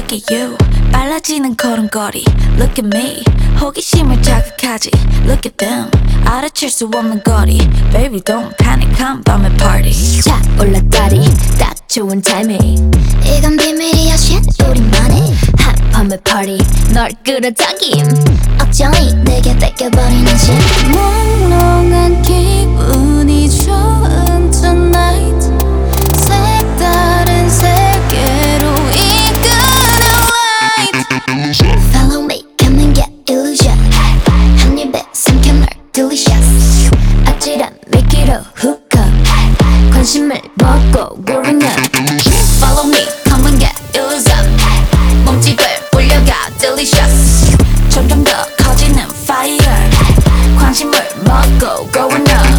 Look at you 빨라지는 걸음걸이 Look at me 호기심을 자극하지 Look at them 알아챌 수 없는 거리 Baby don't panic 한밤의 party 자 올라다리 딱 좋은 타이밍 이건 비밀이야 shit 우리만의 한밤의 party 널 끌어당김 어쩌니 내게 뺏겨버리는 심 몽롱한 기분이 좋은 tonight 색다른 세계로 이끄는 light Follow me come and get illusion 한 입에 삼켜 널 delicious 아찔한 미끼로 hook up 관심을 먹고 growing up Follow me come and get illusion 몸집을 불려가 delicious 점점 더 커지는 fire 관심을 먹고 growing up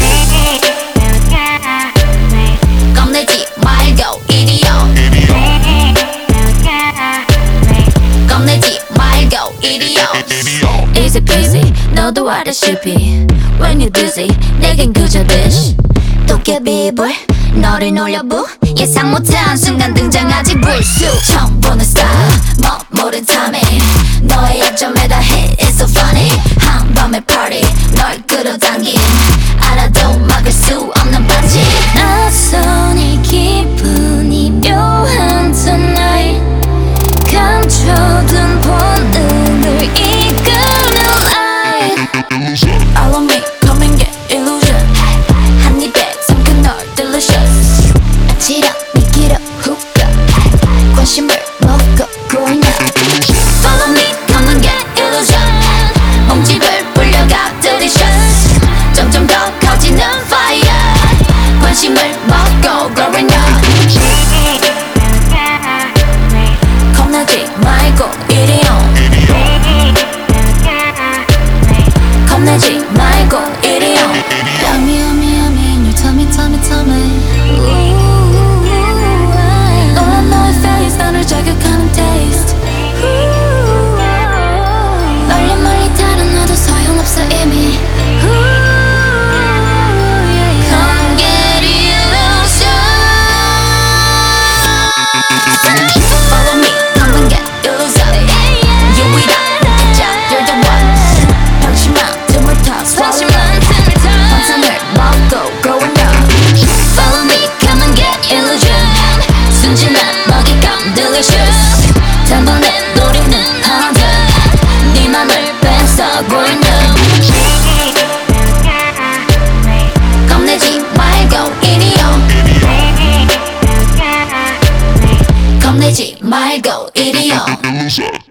겁내지 말고 이리요 겁내지 말고 이리요 Easy peasy 너도 알다시피 When you're dizzy 내겐 그저 dish 도깨비불 너를 놀려부 예상 못한 순간 등장하지 불쑥 처음 보는 style 모른 timing 너의 약점에 다 hit It's so funny 한밤의 party 널 끌어당긴 알아도 막을 수 없는 반지 낯선 이 기분이 묘한 tonight 감춰둔 본능을 이끄는 light Follow me come and get illusion 한 입에 삼켜 널 delicious 아찔한 미끼로 hook up 관심을 먹고 growing up Follow me come and get illusion 몸집을 불려가 delicious 점점 더 커지는 fire 관심을 먹고 growing up 겁내지 말고 이리 온 겁내지 말고 이리 온 Yummy yummy yummy in your tummy tummy tummy 너와 너의 face 나를 자극하는 taste 멀리 멀리 다른 나도 소용없어 이미 Come get illusion Follow me come and get illusion 유일한 느끼자 you're the one 방심한 틈을 타 swallow 환상을 먹고 growing up Follow me come and get illusion 순진한 먹잇감 delicious 단번에 노리는 hunter 네 맘을 뺏어 growing up 겁내지 말고 이리 오 겁내지 말고 이리 오